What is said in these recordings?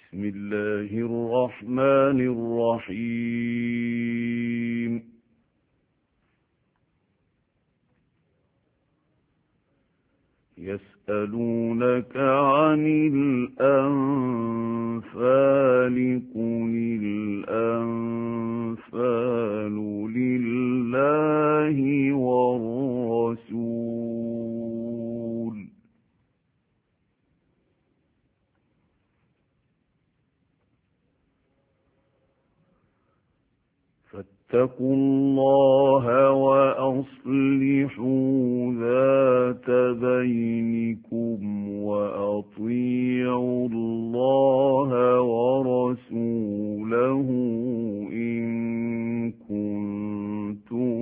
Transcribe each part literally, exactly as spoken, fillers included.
بسم الله الرحمن الرحيم يسألونك عن الأنفال قل الأنفال لله والرسول فاتقوا الله وأصلحوا ذات بينكم وأطيعوا الله ورسوله إن كنتم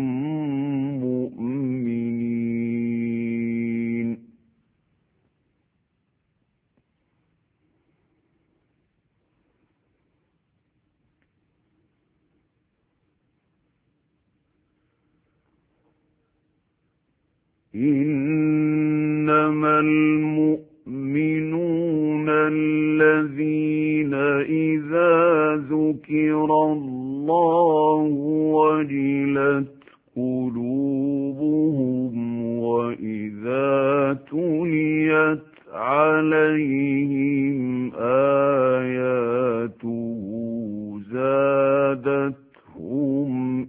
مؤمنين إنما المؤمنون الذين إذا ذكر الله وجلت قلوبهم وإذا تليت عليهم آياته زادتهم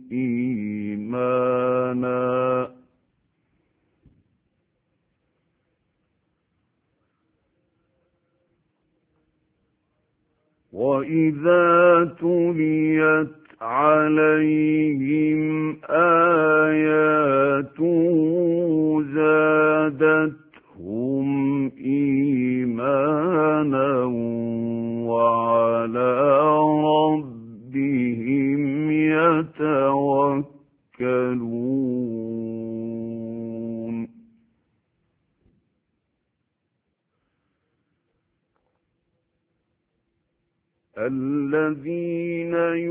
إيمانا وَإِذَا تُلِيَتْ عَلَيْهِمْ آيَاتُهُ زَادَتْهُمْ إِيمَانًا وَعَلَى رَبِّهِمْ يَتَوَكَّلُونَ الذين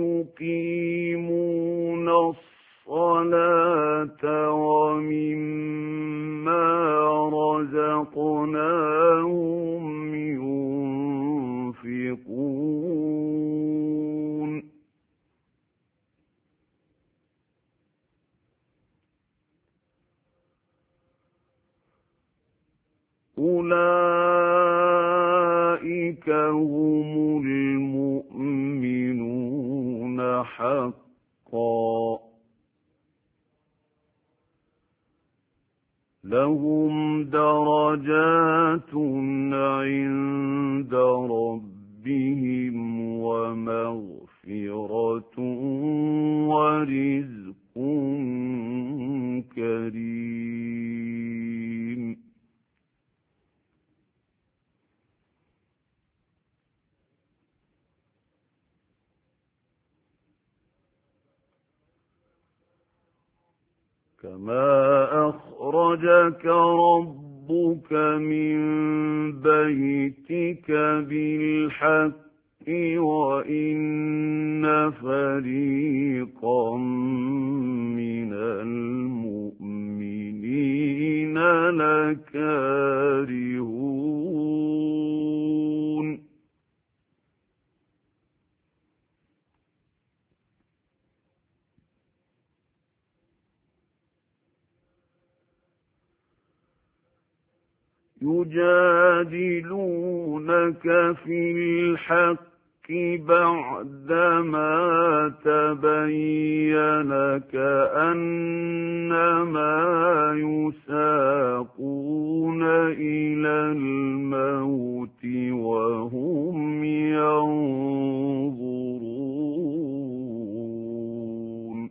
يقيمون الصلاة ومما رزقناهم ينفقون أولئك هم المؤمنون حقا لهم درجات عند ربهم ومغفرة ورزق كريم كما أخرجك ربك من بيتك بالحق وإن فريقا من المؤمنين لكارهون يجادلونك في الحق بعدما تبين كأنما يساقون إلى الموت وهم ينظرون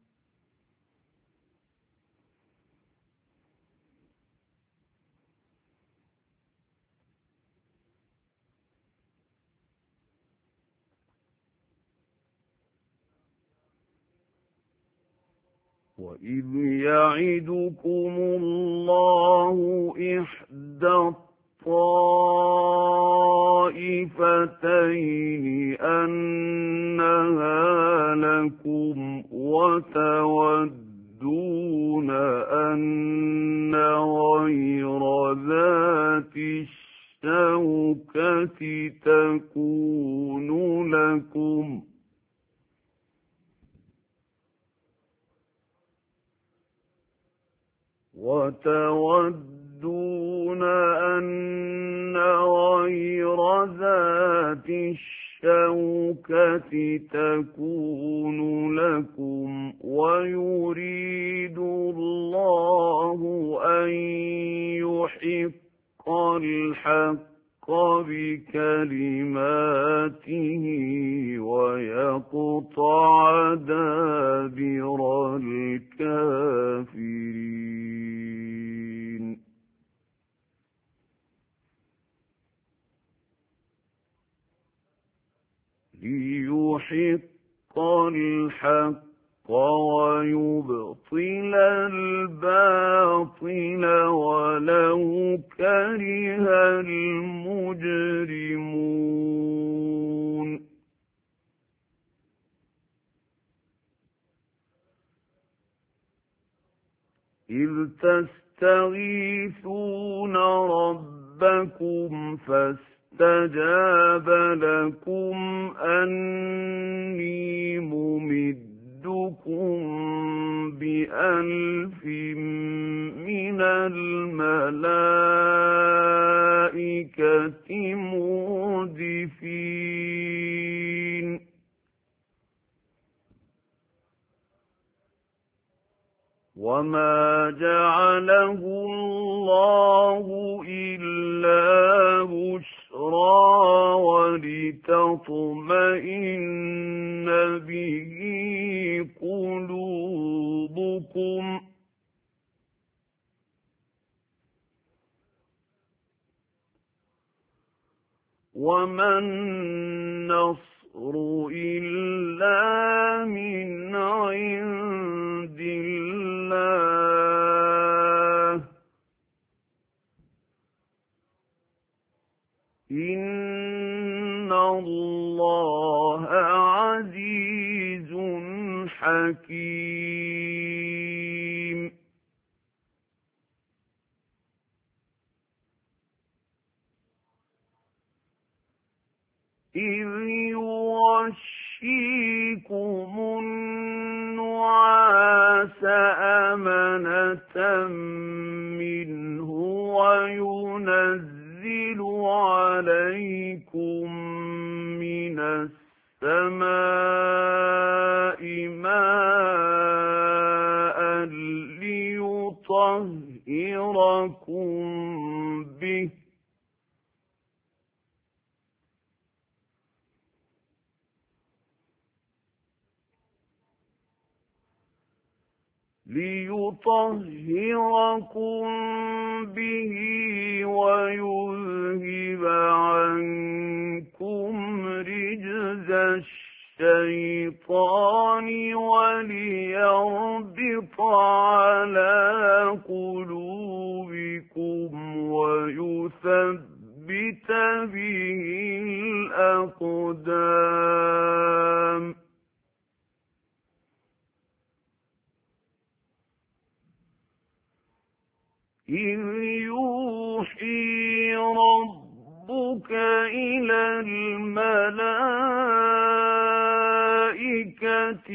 وَإِذْ يَعِدُكُمُ اللَّهُ إِحْدَى الطَّائِفَتَيْنِ أَنَّهَا لَكُمْ وَتَوَدُّونَ أَنَّ غَيْرَ ذَاتِ الشوكة تكون لكم وتودون أن غير ذات الشوكة تكون لكم ويريد الله أن يحق الحق بكلماته ويقطع دابر الكافرين ليحق الحق ويبطل الباطل ولو كره المجرمون إذ تستغيثون ربكم فاستجاب لكم أني ممدكم بألف من الملائكة مردفين وما جعله الله إلا بشرى ولتطمئن به قلوبكم وما النصر إلا من عند الله إن الله عزيز حكيم إذ يغشيكم النعاس أمنة منه وينزل عليكم من السماء ماء ليطهركم به ليطهركم به ويذهب عنكم رجز الشيطان وليربط على قلوبكم ويثبت به الأقدام إذ يوحي ربك إلى الملائكة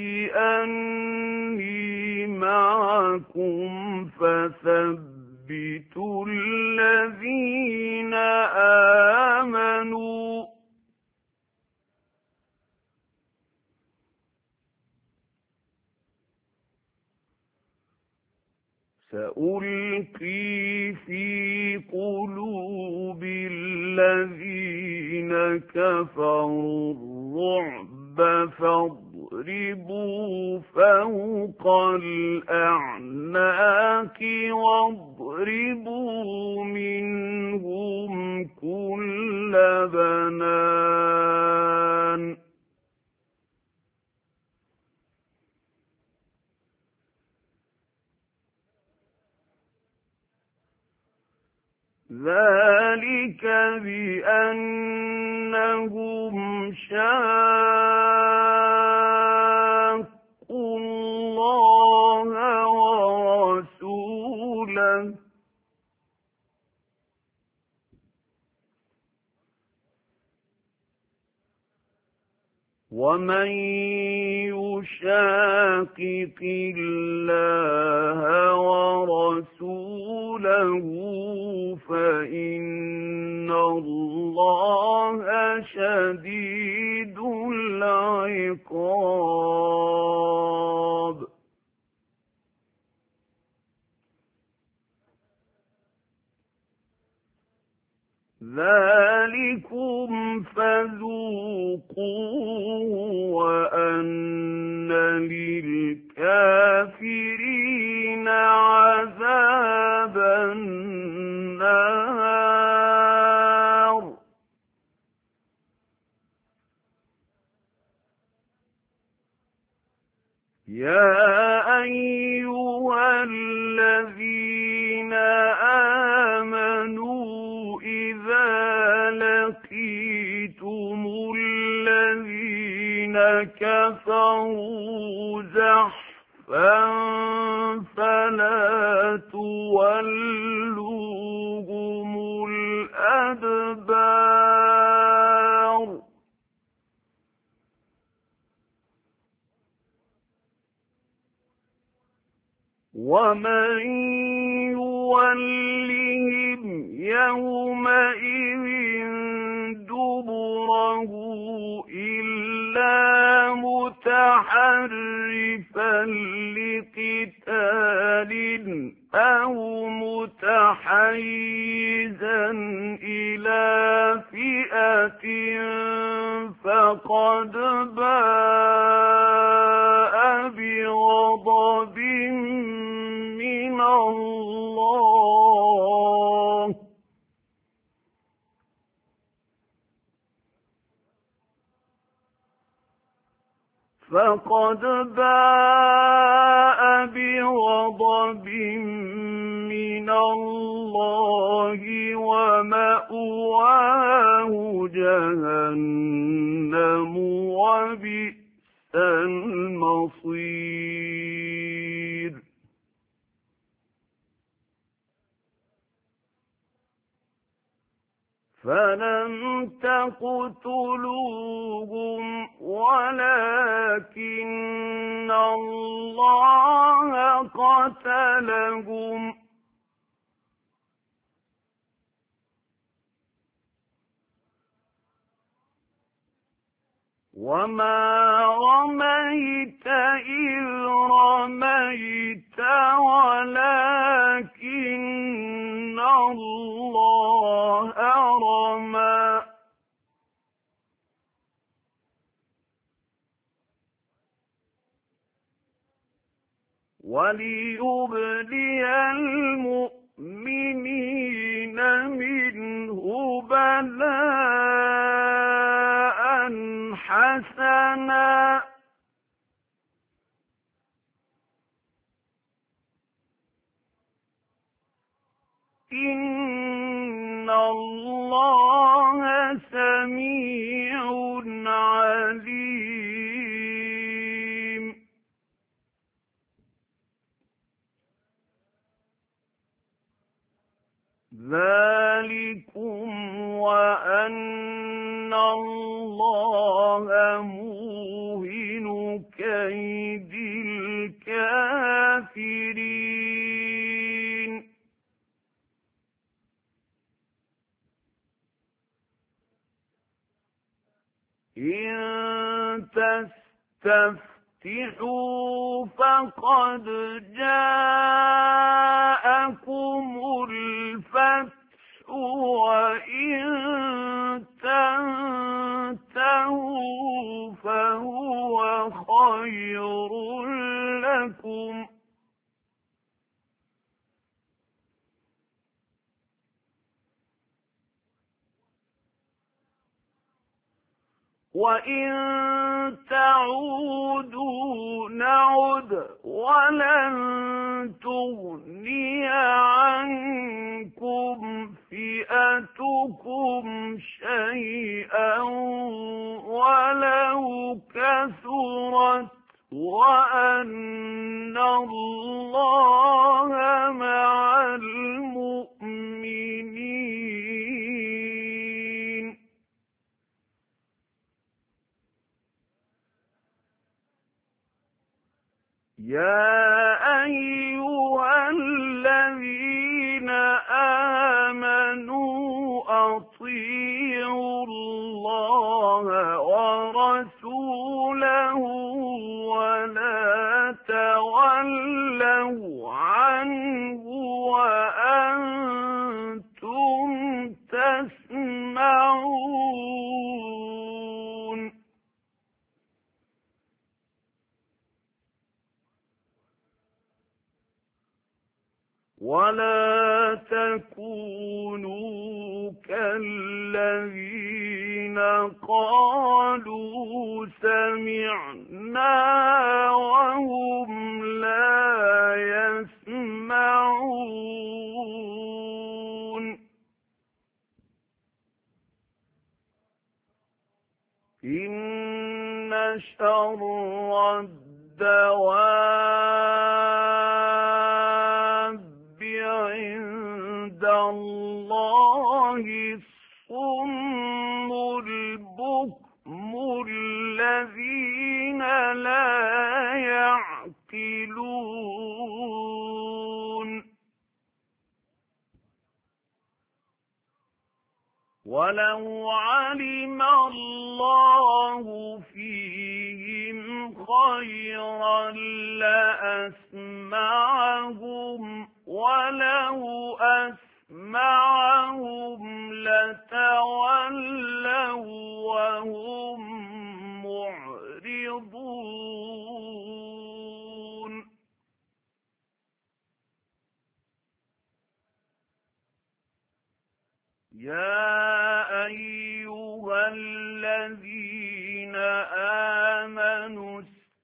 أني معكم فثبتوا الذين آمنوا سألقي في قلوب الذين كفروا الرعب فاضربوا فوق الأعناق واضربوا منهم كل بنان ذلك بأنهم شاقوا الله ورسوله ومن يشاقق الله ورسوله فإن الله شديد العقاب ذلكم فذوقوه وأن للكافرين عذاب النار يا أيها الذين آمنوا إذا لقيتم الذين كفروا زحفا فلا تولوهم الأدبار ومن يولهم يومئذ دبره إلا متحرفا لقتال أو متحيزا إلى فئة فقد باء بغضب من الله فقد باء بغضب من الله ومأواه جهنم وبئس المصير فلم تقتلوهم ولكن الله قتلهم وما رميت إذ رميت ولكن الله رمى وليبلي المؤمنين منه بلاء حسنا إن الله سميع عليم ذلكم وأن الله موهن كيد الكافرين إن تستفتحوا فقد جاءكم الفتح وإن تنتهوا فهو خير لكم وإن تعودوا نعد ولن تغني عنكم فئتكم شيئا ولو كثرت وأن الله مع المؤمنين. وأطيعوا الله ورسوله ولا تولوا عنه وأنتم تسمعون ولا تكونوا كالذين قالوا سمعنا وهم لا يسمعون إن شر الدواب عند الله الصم البكم الذين لا يعقلون ولو علم الله فيهم خيرا لأسمعهم ولو أسمعهم لتولوا وهم معرضون يا أيها الذين آمنوا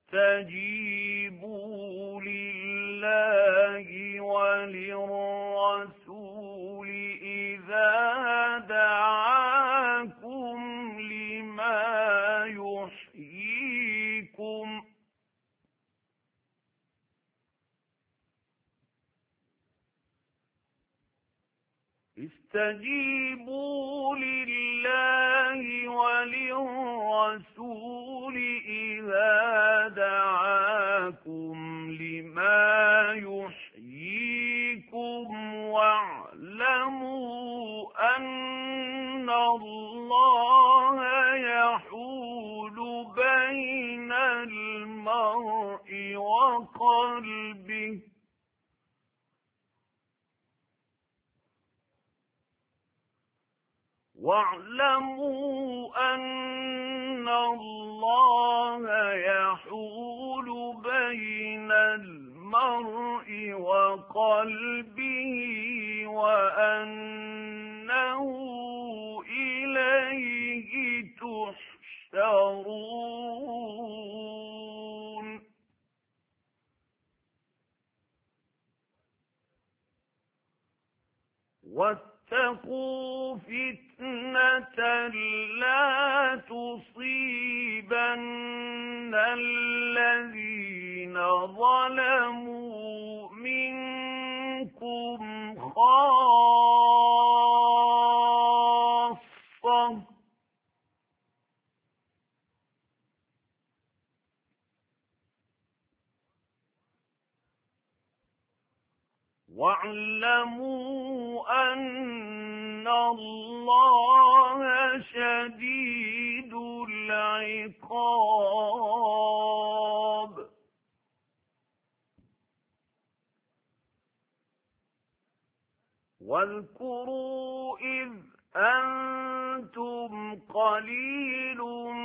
استجيبوا لله وللرسول إذا دعاكم لما يحييكم استجيبوا لله وللرسول إذا دعاكم لما يحييكم واعلموا أن الله يحول بين المرء وقلبه واعلموا أن الله يحول بين المرء وقلبه وأنه إليه تحشرون واتقوا فتنة لا تصيبن الذين ظلموا منكم خاصة واعلموا أن الله شديد العقاب واذكروا إذ أنتم قليل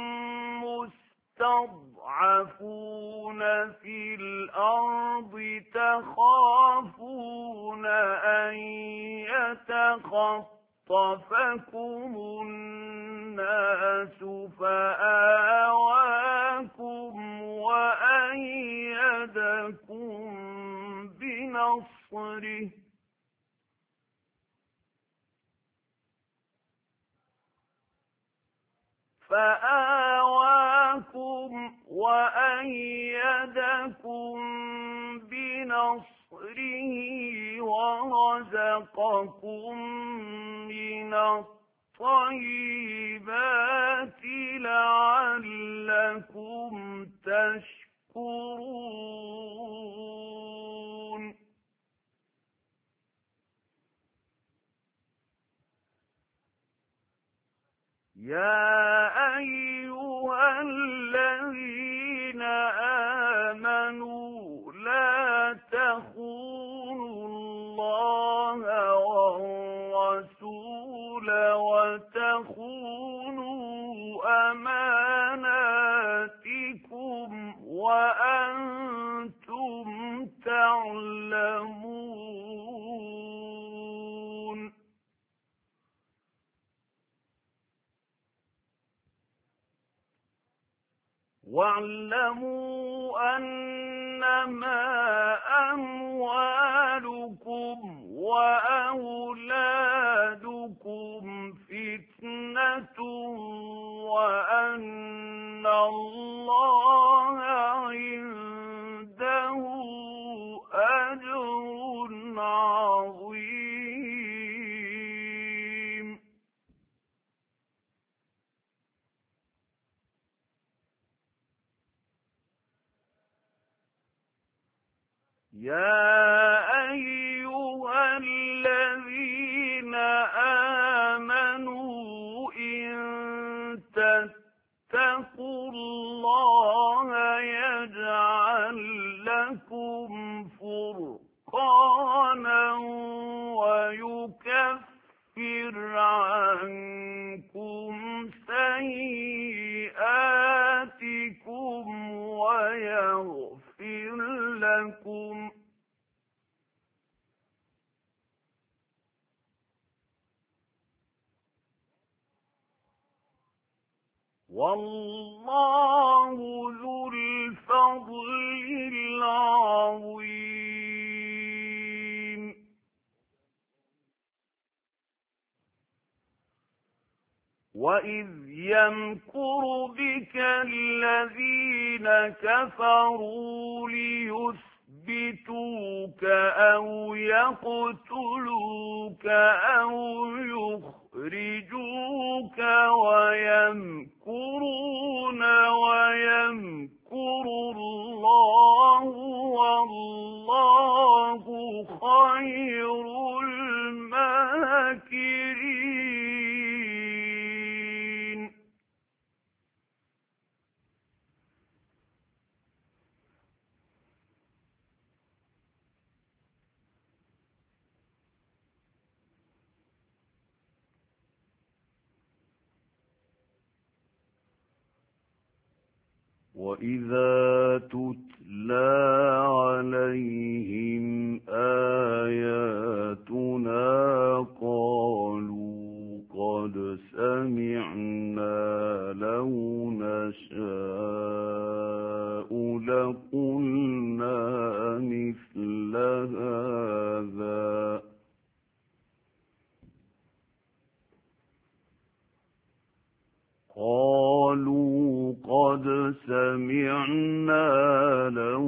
مستضعفون في الأرض تخافون أن يتخطفكم الناس فآواكم وأيدكم بنصره فآواكم وأيدكم بنصره ورزقكم من الطيبات لعلكم تشكرون ۖ يا أيها الذين آمنوا لا تخونوا الله والرسول وتخونوا أماناتكم وأنتم تعلمون. واعلموا أنما أموالكم وأولادكم فتنة وأن الله عنده أجر عظيم. يا أيها الذين آمنوا إن تتقوا الله يجعل لكم فرقانا ويكفر عنكم سيئاتكم ويغفر لكم والله ذو الفضل العظيم. وإذ يمكر بك الذين كفروا ليثبتوك أو يقتلوك أو يخرجوك ويمكرون ويمكر الله والله خير الماكرين. وإذا تتلى عليهم آياتنا قالوا قد سمعنا لو نشاء لقلنا مثل هذا قالوا قد سمعنا لو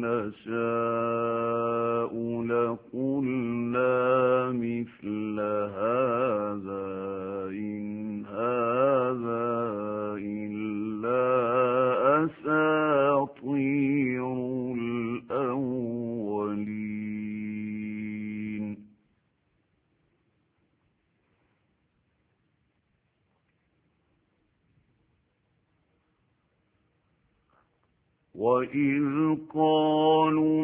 نشاء لقلنا مثل هذا إن هذا إلا أساطير الأولين. وإذ قالوا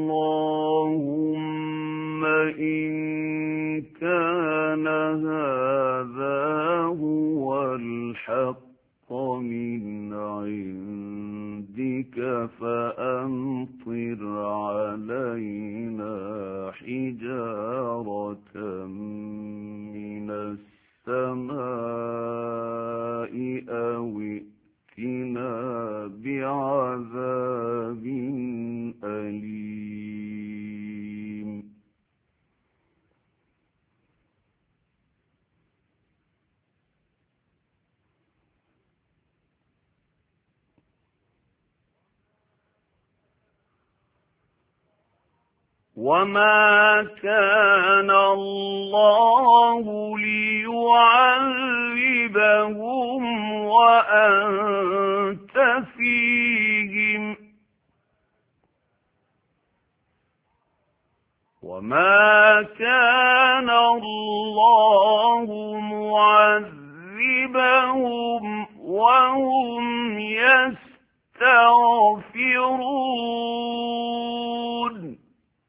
اللهم إن كان هذا هو الحق من عندك فأمطر علينا حجارة من السماء أو ائتنا بعذاب أليم. وما كان الله ليعذبهم وأنت فيهم وما كان الله معذبهم يعذبهم وهم يستغفرون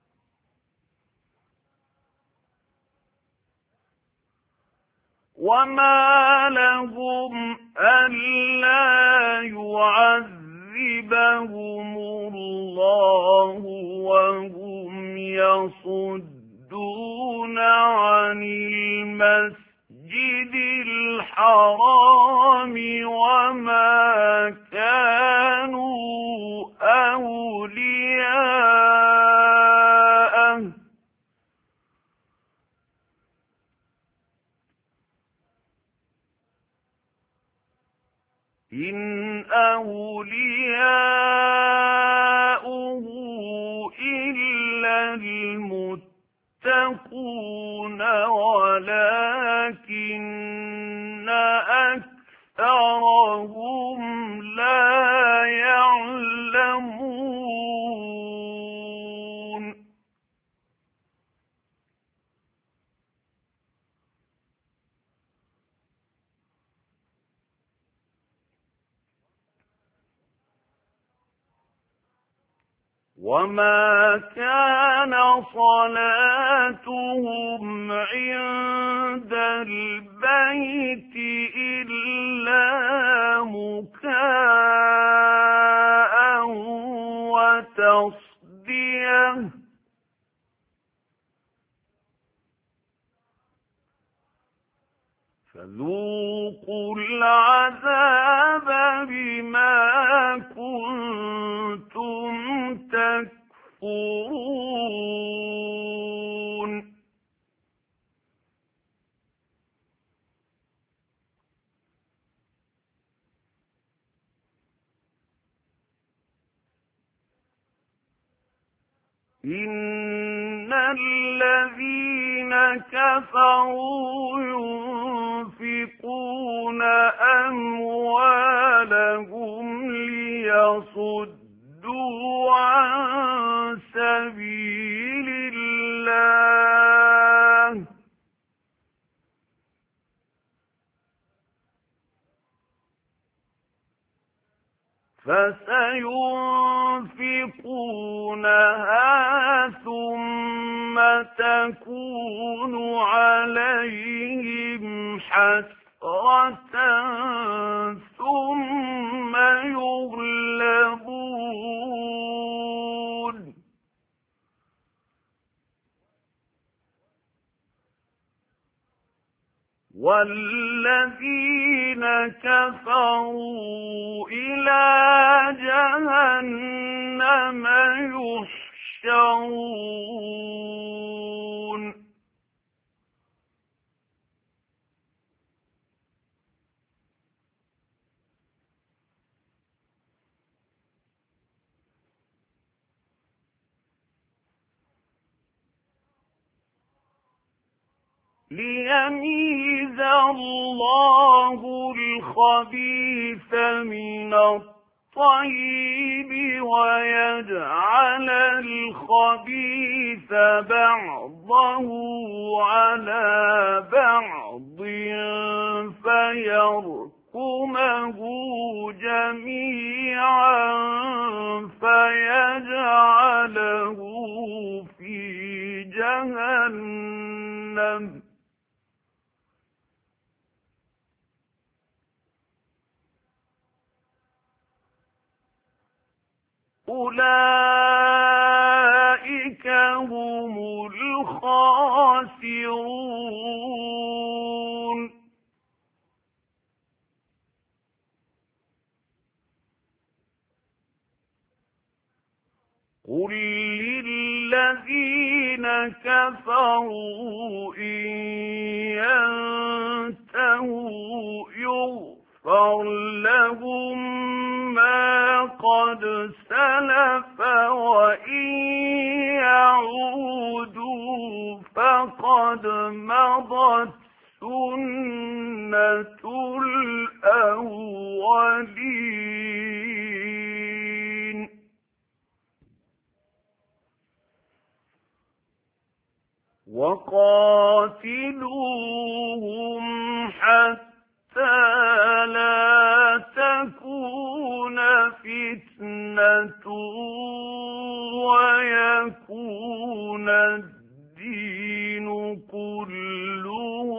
وما لهم ألا يعذبهم الله وهم يصدون عن المسجد الحرام وما كانوا أولياءه إن أولياؤه إلا المتقون ولكن أكثرهم لا يعلمون وما كان صلاتهم عند البيت إلا مكاء وتصديه فذوقوا العذاب بما كنتم تكفرون إن الذين كفروا ينفقون أموالهم ليصدوا عن سبيل الله فسينفقونها ثم تكون عليهم حسرة ثم يغلبون والذين كفروا إلى جهنم يحشرون ليميز الله الخبيث من الطيب ويجعل الخبيث بعضه على بعض فيركمه جميعا فيجعله في جهنم أولئك هم الخاسرون قل للذين كفروا إن ينتهوا يغفر لهم ما قد سلف وإن يعودوا فقد مضت سنة الأولين وقاتلوهم حتى فتنة ويكون الدين كله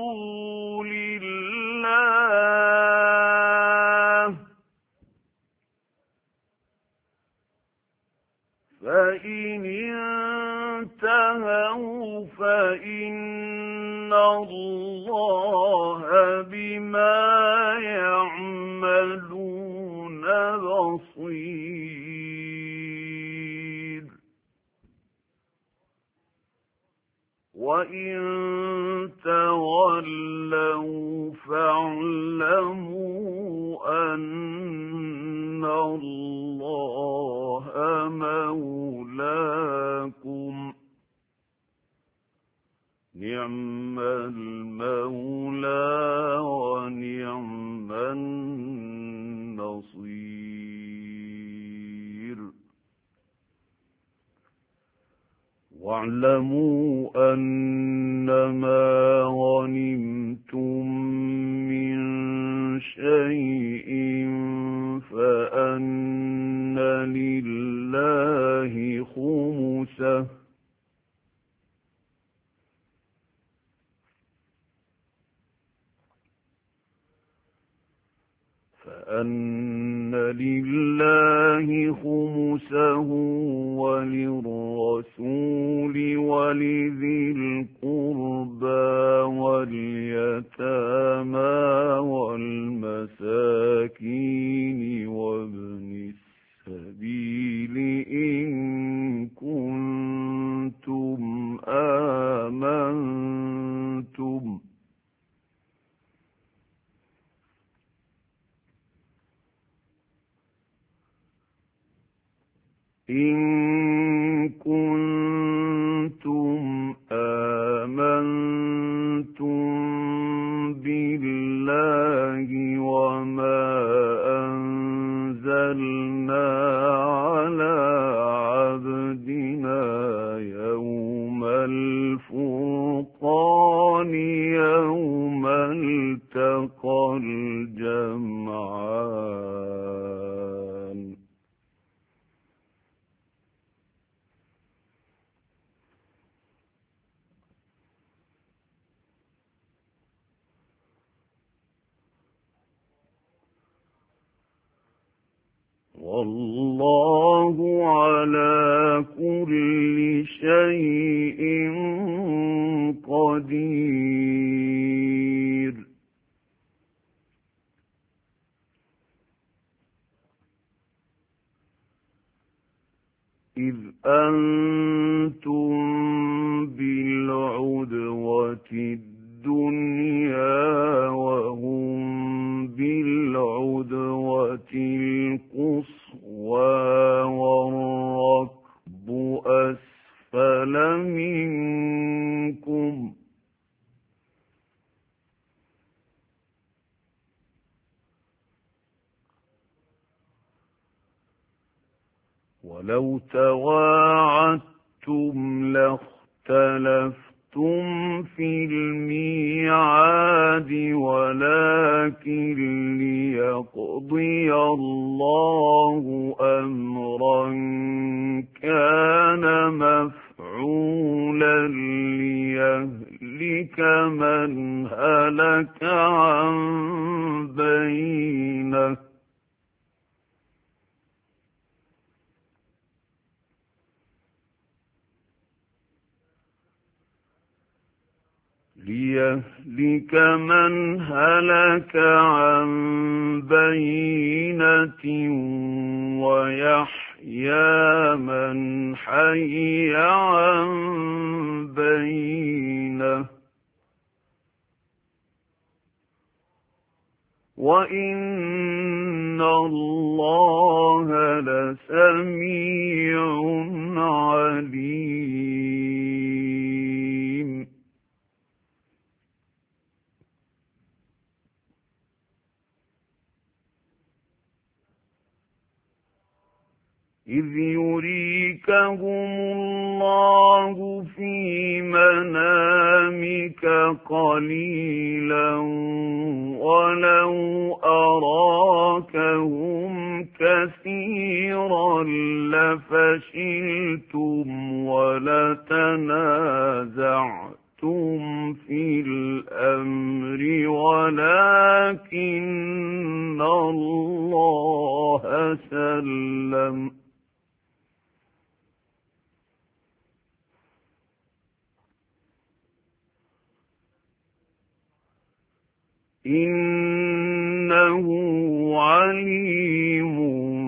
لله. فإن انتهوا فإن الله بما يعملون بصير. وإن تولوا فاعلموا أن الله مولاكم نعم المولى ونعم النصير. واعلموا أنما غنمتم من شيء فأن لله خمسه فأن لله خمسه وللرسول ولذي القربى واليتامى والمساكين وابن السبيل إن كنتم آمنتم إن كنتم آمنتم بالله وما أنزلنا على عبدنا يوم الفرقان يوم التقى الجمعان. والله على كل شيء قدير. إذ أنتم بالعدوة الدنيا وهم بالعدوة القصوى والركب أسفل منكم ولو تواعدتم لاختلفتم في الميعاد ولكن ليقضي الله أمرا كان مفعولا ليهلك من هلك عن بينه ليهلك من هلك عن بينة ويحيى من حي عن بينة وإن الله لسميع عليم. إذ يريكهم الله في منامك قليلا ولو أراكهم كثيرا لفشلتم ولتنازعتم في الأمر ولكن الله سلم. إنه عليم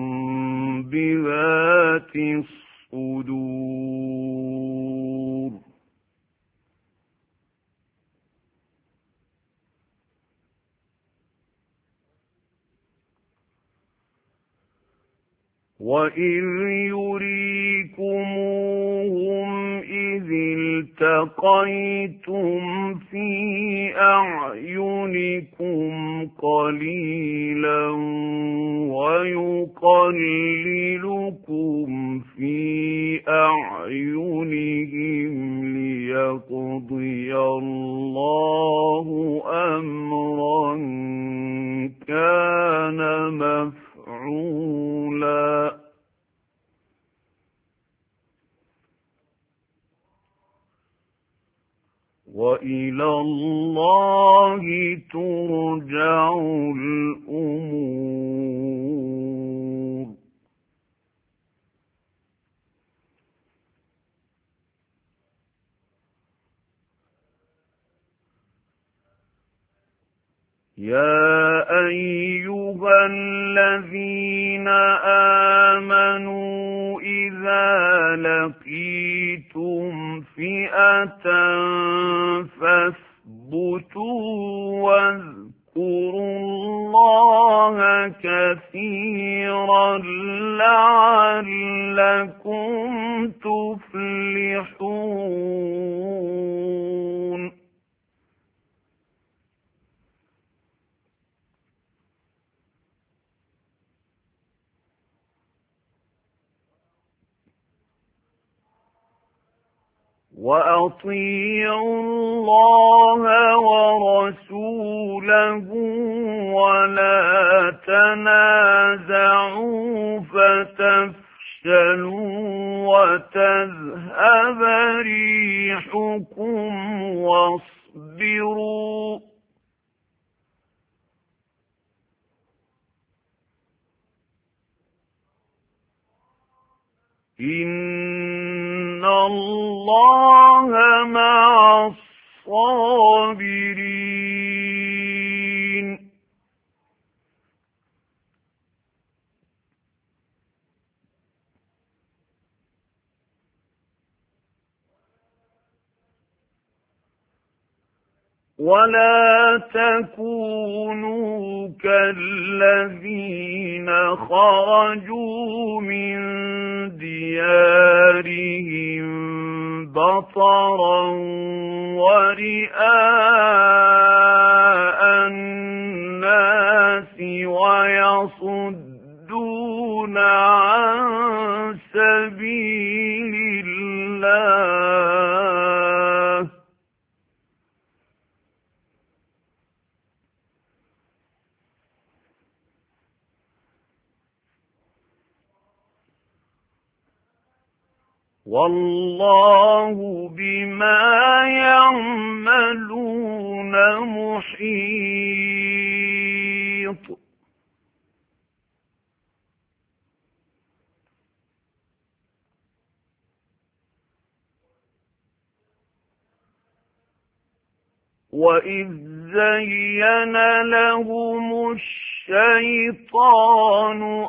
بذات الصدور. وإذ يريكموهم إذ التقيتم في أعينكم قليلا ويقللكم في أعينهم ليقضي الله أمرا كان مفعولا. وإلى الله ترجع الأمور. يا أيها الذين آمنوا إذا لقيتم فئة فاثبتوا واذكروا الله كثيرا لعلكم تفلحون. وأطيعوا الله ورسوله ولا تنازعوا فتفشلوا وتذهب ريحكم واصبروا إن الله مع الصابرين. ولا تكونوا كالذين خرجوا من ديارهم بطرا ورئاء الناس ويصدون عن سبيل الله. والله بما يعملون محيط. وإذ زين لهم الشيطان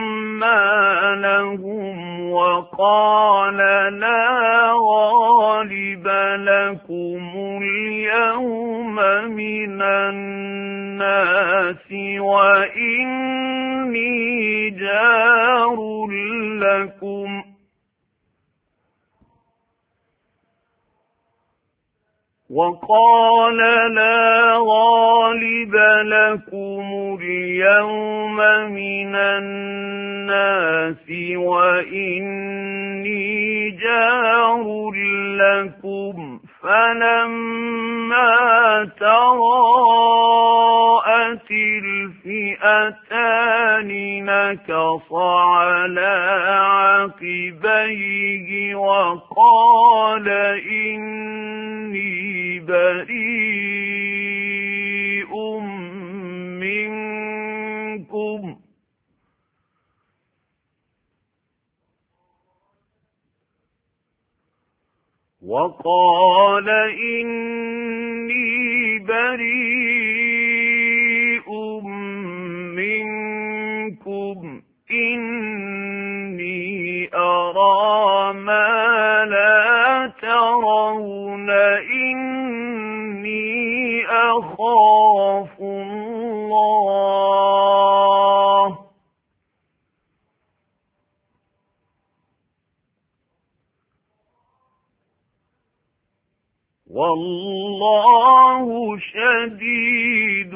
أعمالهم وقال لا غالب لكم اليوم من الناس وإني جار لكم وقال لا غالب لكم اليوم من الناس وإني جار لكم فلما تراءت الفئتان نكص على عقبيه وقال إني بريء منكم وقال إني بريء منكم إني أرى ما لا ترون إني أخاف الله والله شديد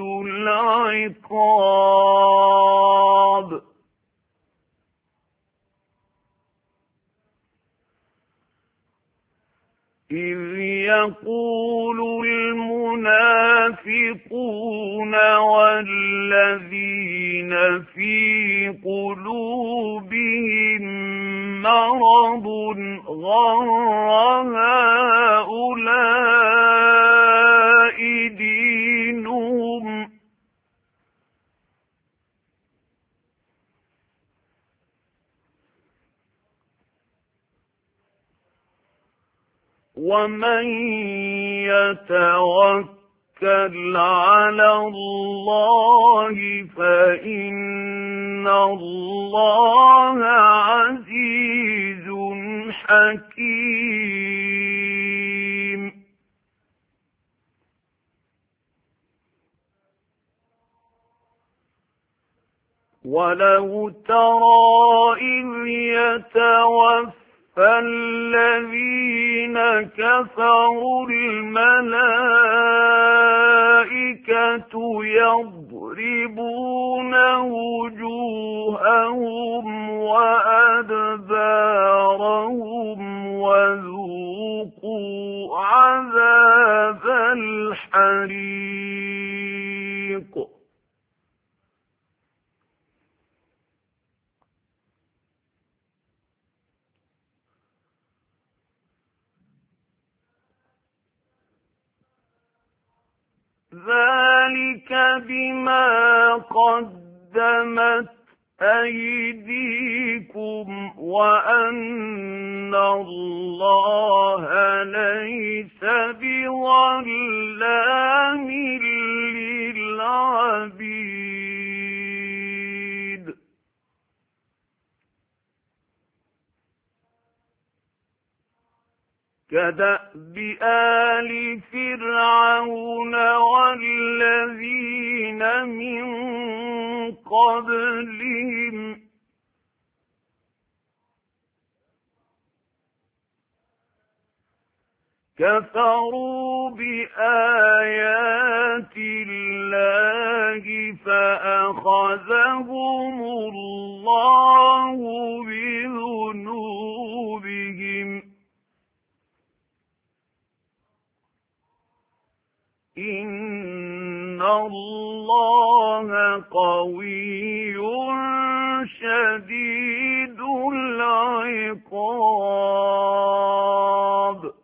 العقاب إذ يقول المنافقون والذين في قلوبهم مرض غر هؤلاء دينهم ومن يتوكل على الله فإن الله عزيز حكيم ولو ترى إذ يتوفى فالذين كفروا الملائكة يضربون وجوههم وأدبارهم وذوقوا عذاب الحريق ذلك بما قدمت أيديكم وأن الله ليس بظلام للعبيد كدأب آل فرعون والذين من قبلهم كفروا بآيات الله فأخذهم الله بذنوبهم إن الله قوي شديد العقاب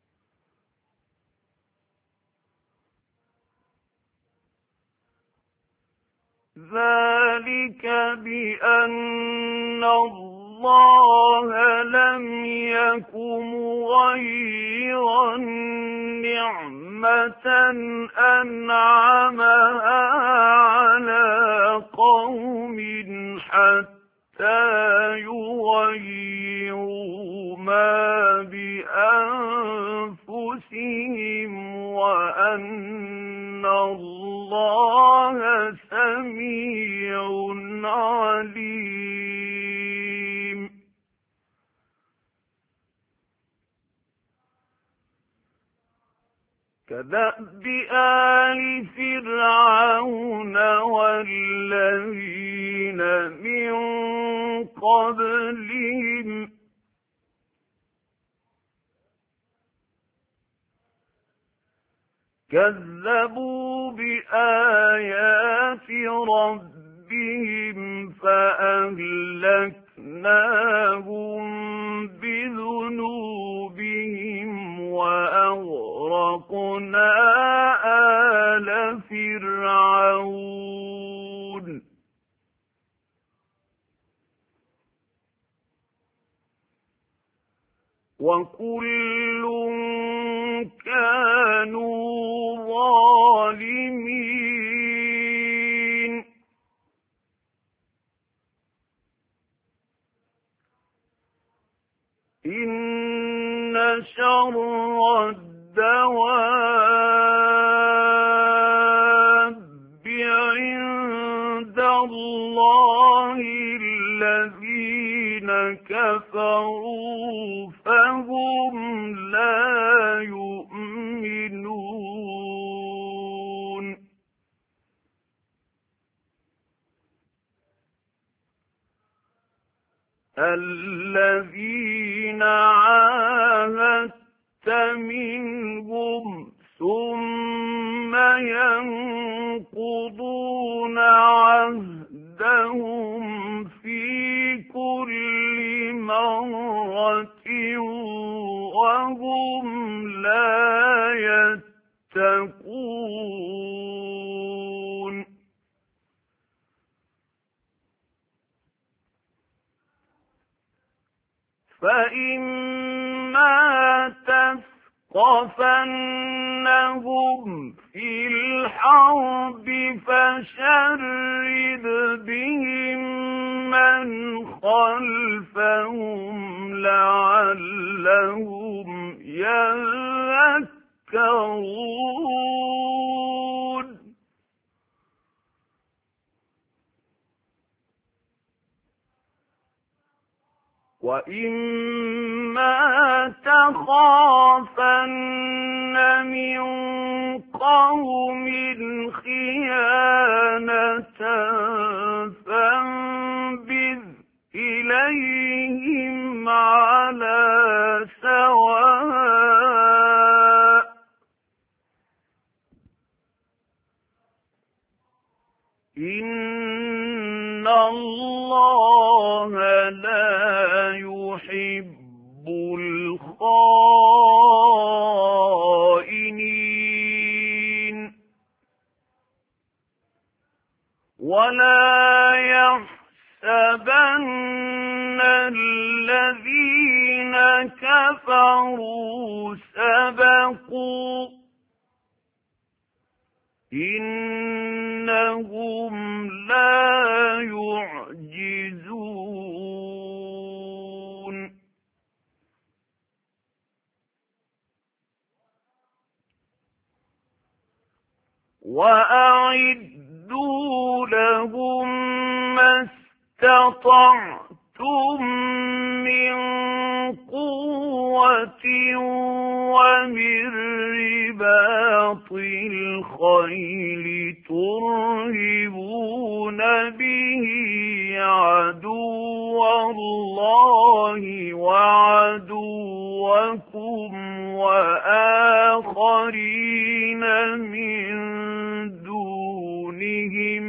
ذلك بأن الله لم يك مغيرا نعمة أنعمها على قوم حتى يغيروا ما بأنفسهم وأن الله سميع عليم كدأب آل فرعون والذين من قبلهم كذبوا بآيات ربهم فأهلكناهم بذنوبهم وأغرقنا آل فرعون وكل كانوا ظالمين إن شر الدواب عند الله الذين كفروا فهم لا يؤمنون الذين عاهدت منهم ثم ينقضون عهدهم في كل مرة وهم لا يتقون فإما تثقفنهم في الحرب فشرد بهم من خلفهم لعلهم يذكرون وَإِمَّا تَخَافَنَّ مِنْ قَوْمٍ خِيَانَةً فَانبِذْ إِلَيْهِمْ عَلَى سَوَاءٍ إِنَّ اللَّهَ لَا يُحِبُّ الْخَائِنِينَ وَلَا يَحْسَبَنَّ الَّذِينَ كَفَرُوا سَبَقُوا إِنَّهُمْ لَا يُعْجِزُونَ وَأَعِدُّوا لَهُم مَّا اسْتَطَعْتُم مِّن قُوَّةٍ وَمِن رِّبَاطِ الْخَيْلِ تُرْهِبُونَ بِهِ عَدُوَّ اللَّهِ وَعَدُوَّكُمْ وَآخَرِينَ مِن دُونِهِمْ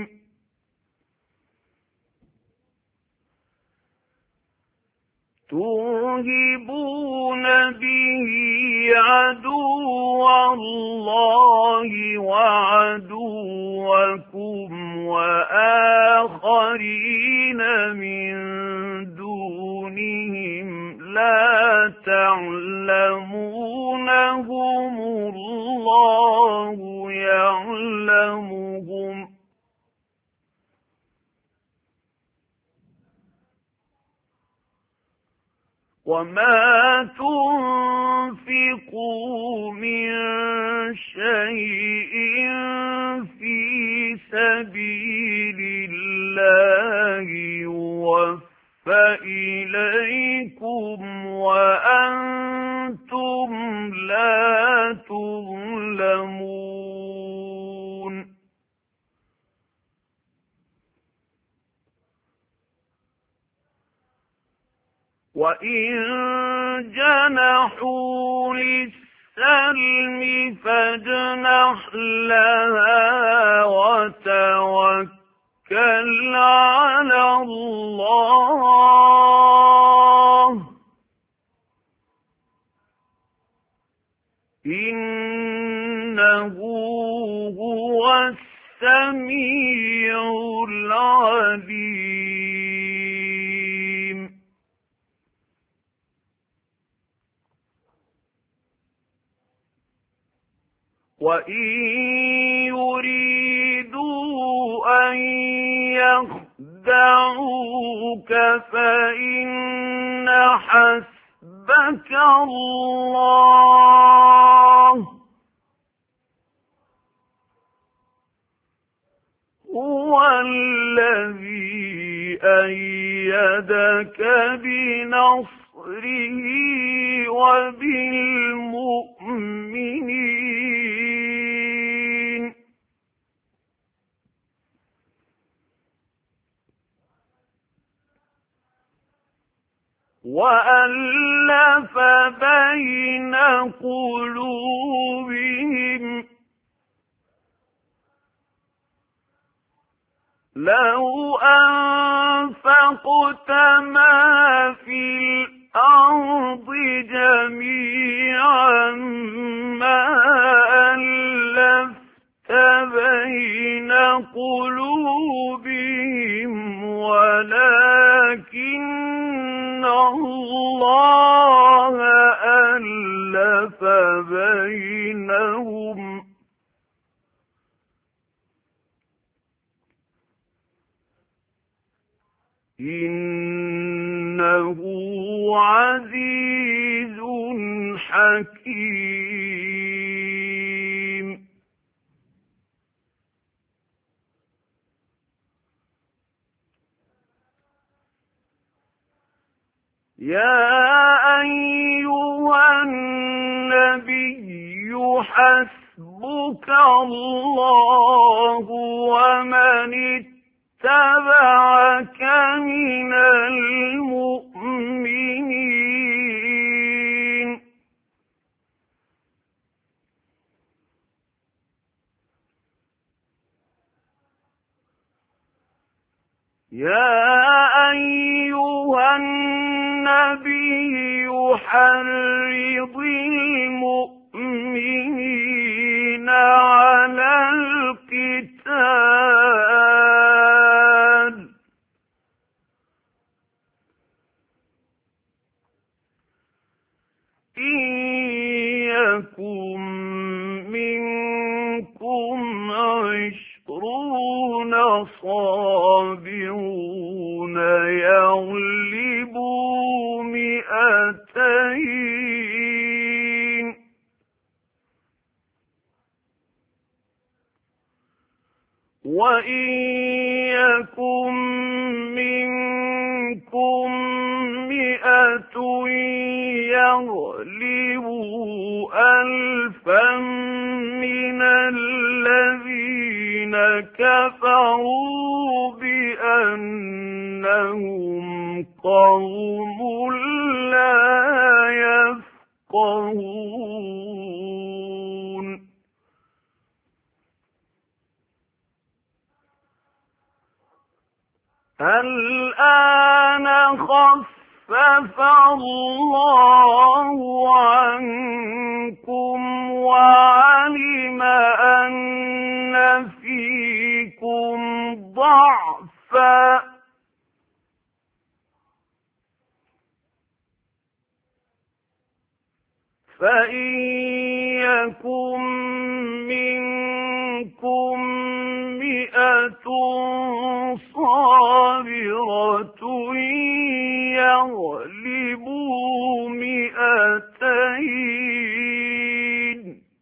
تُرْهِبُونَ بِهِ عَدُوَّ اللَّهِ وَعَدُوَّكُمْ وَآخَرِينَ مِن دُونِهِمْ لَا تَعْلَمُونَهُمُ اللَّهُ يَعْلَمُهُمْ وَمَا تُنْفِقُوا مِنْ شَيْءٍ فِي سَبِيلِ اللَّهِ يُوَفَّ إِلَيْكُمْ وَأَنْتُمْ لَا تُظْلَمُونَ وَإِنْ جَنَحُوا السلم فاجنح لها وتوكل على الله إنه هو السميع العليم وإن يريدوا أن يخدعوك فإن حسبك الله هو الذي أيدك بنصره وبالمؤمنين وألف بين قلوبهم لو أنفقت ما في الأرض جميعا ما ألفت بين قلوبهم ولكن الله ألف بينهم إنه عزيز حكيم يا أيها النبي حسبك الله ومن اتبعك من المؤمنين يا أيها النبي حرض المؤمنين على القتال إن يكن منكم عشرون صابرون يغلبوا مئتين وإن يكن منكم مئة يغلبوا ألفا من الذين كفروا بأنهم قوم لا يفقهون الآن خفف الله عنكم وعلم أن فيكم ضعفا فإن يكن منكم مئة صابرة يغلبوا مئتين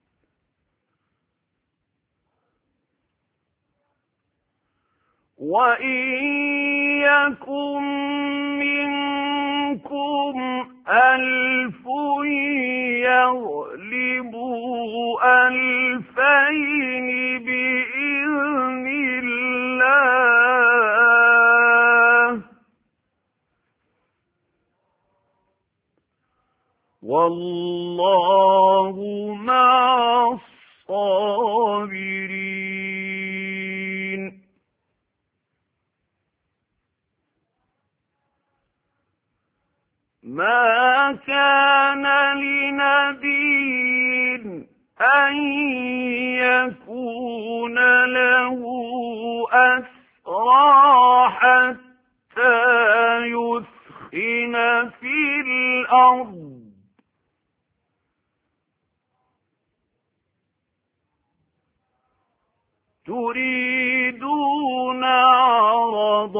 وإن يكن منكم ألف يغلبوا ألفين بإذن الله والله ما كان لنبي أن يكون له أسرى حتى يثخن في الأرض تريدون عرض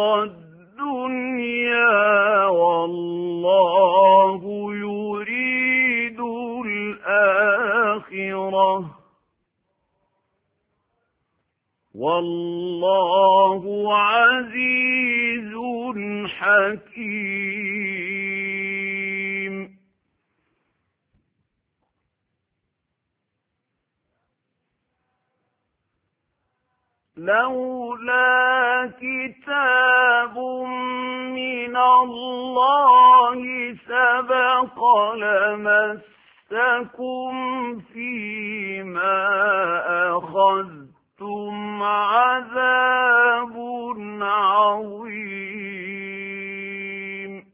الدنيا والله يريد الآخرة والله عزيز حكيم. لولا كتاب من الله سبق لمسكم فيما أخذتم عذاب عظيم.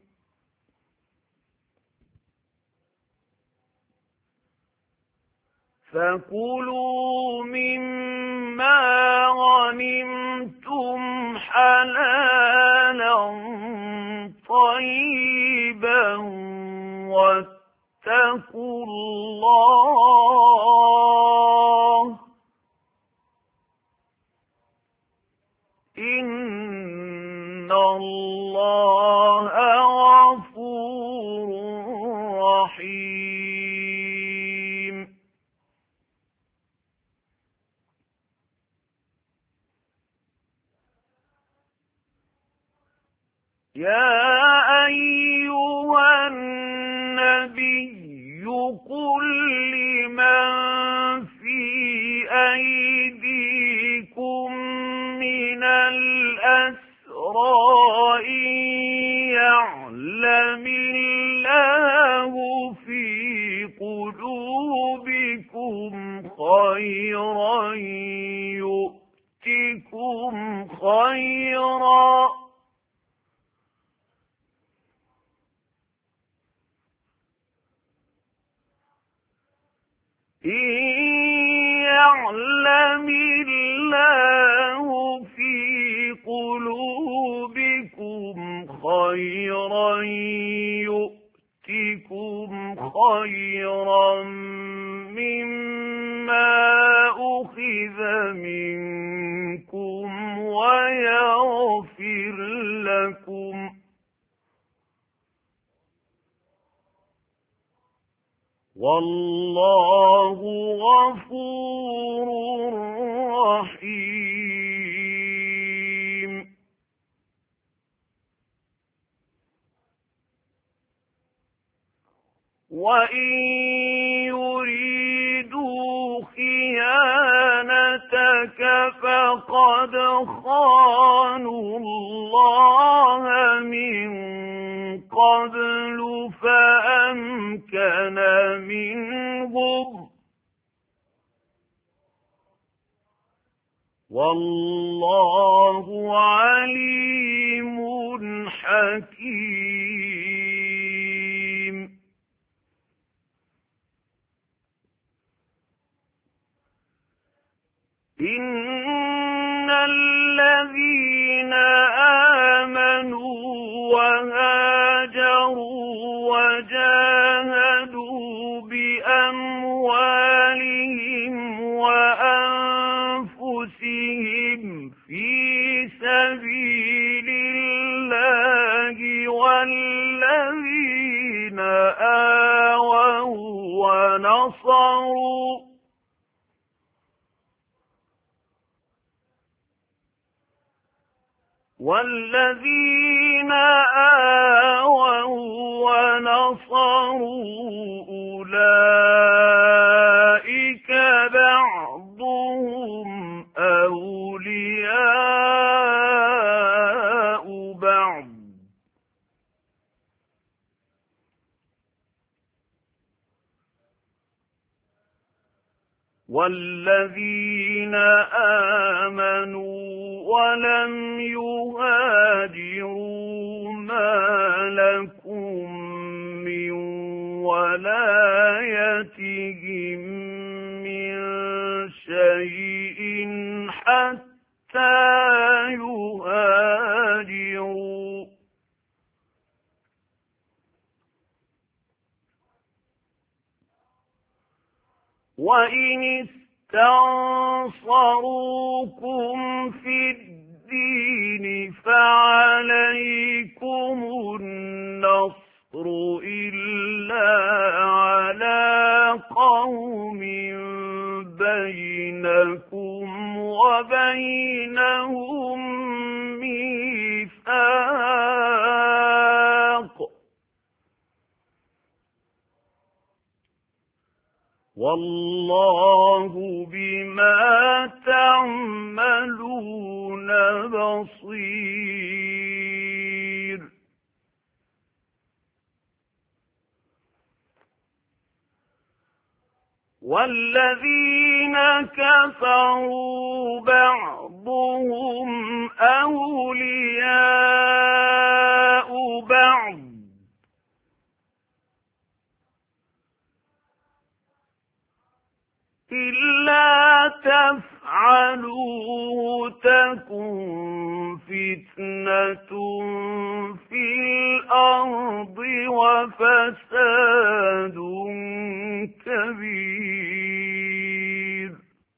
فكلوا مما غنمتم حلالا طيبا واتقوا الله إن الله غفور رحيم. يا أيها النبي قل لمن في أيديكم من الأسرى إن يعلم الله في قلوبكم خيرا يؤتكم خيرا إن يعلم الله في قلوبكم خيرا يؤتكم خيرا مما أخذ منكم ويغفر لكم والله غفور رحيم. وإن يريدوا خيانتك فقد خانوا الله من قبل فأمكن منهم والله عليم حكيم. إن الذين آمنوا وهاجروا وجاهدوا بأموالهم وأنفسهم في سبيل الله والذين آووا ونصروا والذين آووا ونصروا أولئك بعضهم أولياء بعض والذين آمنوا ولم يهاجروا ما لكم حتى يهاجروا وإن استنصروكم في الدين فعليكم النصر إلا على قوم بينكم وبينهم ميثاق والله بما تعملون بصير والذين كفروا بعضهم أولياء بعض إلا تفعلوا تكن فتنة في الأرض وفساد كبير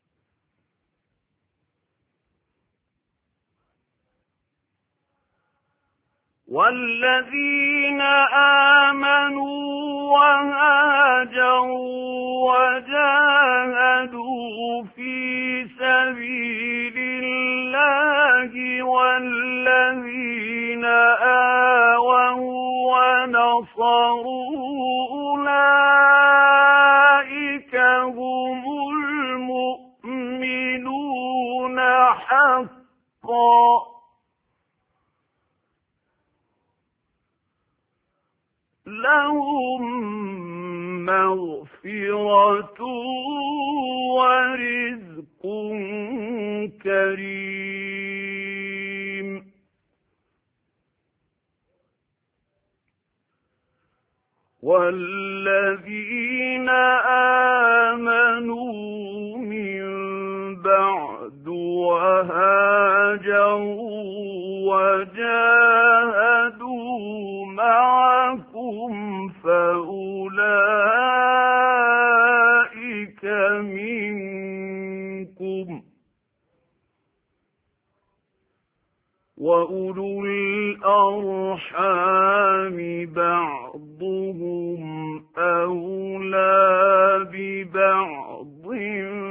والذين آمنوا وهاجروا وجاهدوا في سبيل الله والذين آووا ونصروا أولئك هم المؤمنون حقا لهم مغفرة ورزق كريم والذين آمنوا من بعد وهاجروا وجاهدوا معكم فأولئك منكم وأولو الأرحام بعضهم أولى ببعض